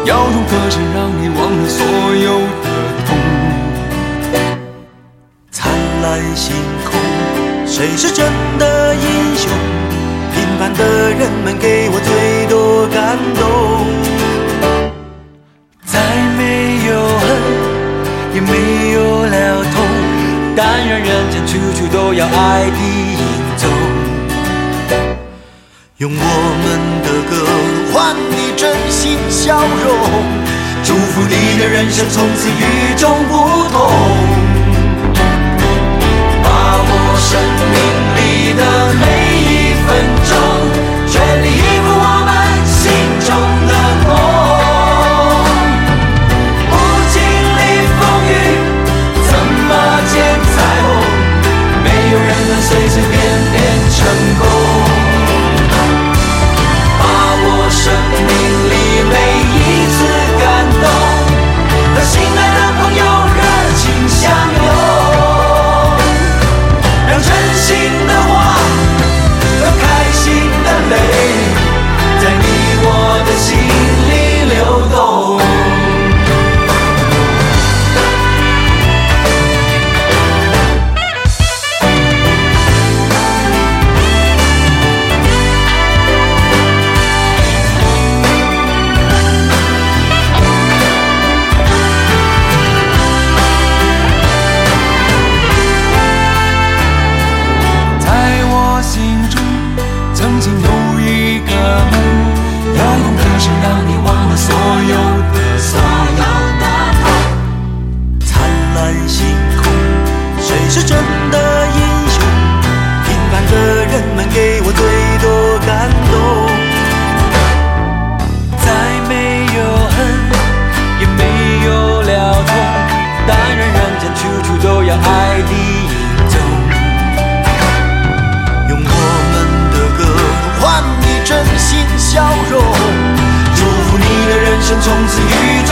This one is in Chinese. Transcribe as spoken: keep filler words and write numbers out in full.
要用歌声让你忘了所有的痛。 灿烂星空，谁是真的英雄？平凡的人们给我最多感动。 再没有恨，也没有了痛，但愿人间处处都有爱的影踪。 用我们的歌换你真心笑容，祝福你的人生从此与众不同。把握生命里的每一分钟，全力以赴我们心中的梦。不经历风雨，怎么见彩虹？没有人能随随便便成功。生命里每一次感动，和心爱的朋友热情相拥，让真心的话和开心的泪，在你我的心里流动。笑容，祝福你的人生从此与